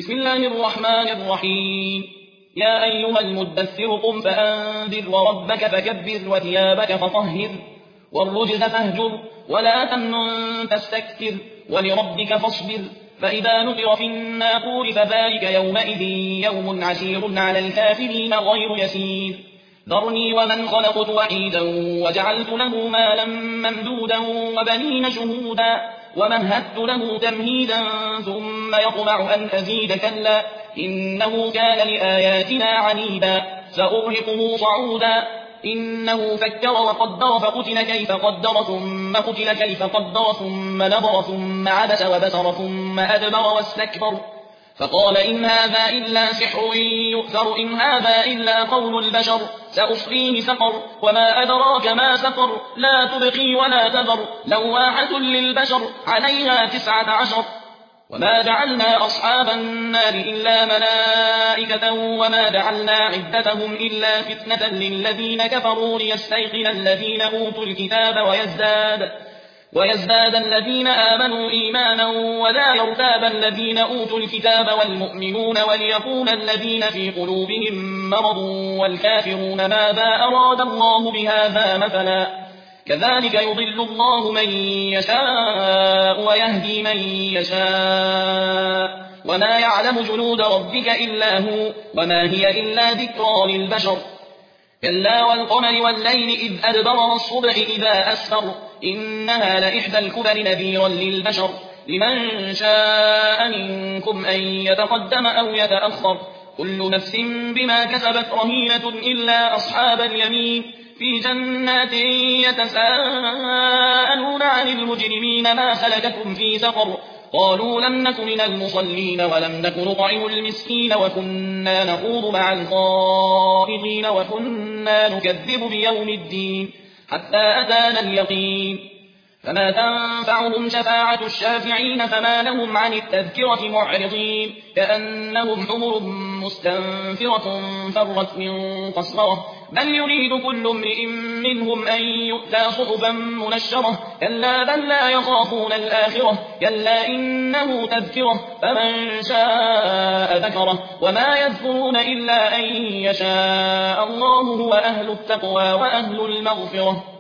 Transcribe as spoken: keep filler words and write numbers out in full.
بسم الله الرحمن الرحيم يا أيها المدثر قم فأنذر وربك فكبر وثيابك فطهر والرجز فاهجر ولا تمنن تستكثر ولربك فاصبر فإذا نقر في الناقور فذلك يومئذ يوم عسير على الكافرين غير يسير ذرني ومن خلقت وحيدا وجعلت له مالا ممدودا وبنين شهودا ومهدت له تمهيدا ثم يطمع أن أزيد كلا إنه كان لآياتنا عنيدا سأرهقه صعودا إنه فكر وقدر فقتل كيف قدر ثم قتل كيف قدر ثم نظر ثم عبس وبسر ثم أدبر واستكبر فقال إن هذا إلا سحر يؤثر إن هذا إلا قول البشر سأصليه سقر وما أدراك ما سقر لا تبقي ولا تذر لواحة للبشر عليها تسعة عشر وما جعلنا أصحاب النار إلا ملائكة وما جعلنا عدتهم إلا فتنة للذين كفروا ليستيقن الذين أوتوا الكتاب ويزداد ويزداد الذين آمنوا إيمانا ولا يرتاب الذين أوتوا الكتاب والمؤمنون وليقول الذين في قلوبهم مرض والكافرون ماذا أراد الله بهذا مثلا كذلك يضل الله من يشاء ويهدي من يشاء وما يعلم جنود ربك إلا هو وما هي إلا ذكرى للبشر كلا والقمر والليل إذ أدبر والصبح إذا أسفر إنها لإحدى الكبر نذيرا للبشر لمن شاء منكم أن يتقدم أو يتأخر كل نفس بما كسبت رهينة إلا أصحاب اليمين في جنات يتساءلون عن المجرمين ما سلككم في سقر قالوا لم نك من المصلين ولم نك نطعم المسكين وكنا نخوض مع الخائضين وكنا نكذب بيوم الدين حتى أتانا اليقين فما تنفعهم شفاعة الشافعين فما لهم عن التذكرة معرضين كأنهم حمر مستنفرة فرت من قسورة بل يريد كل امرئ منهم أن يؤتى صحفا منشرة كلا بل لا يخافون الآخرة كلا إنه تذكرة فمن شاء ذكره وما يذكرون إلا أن يشاء الله هو أهل التقوى وأهل المغفرة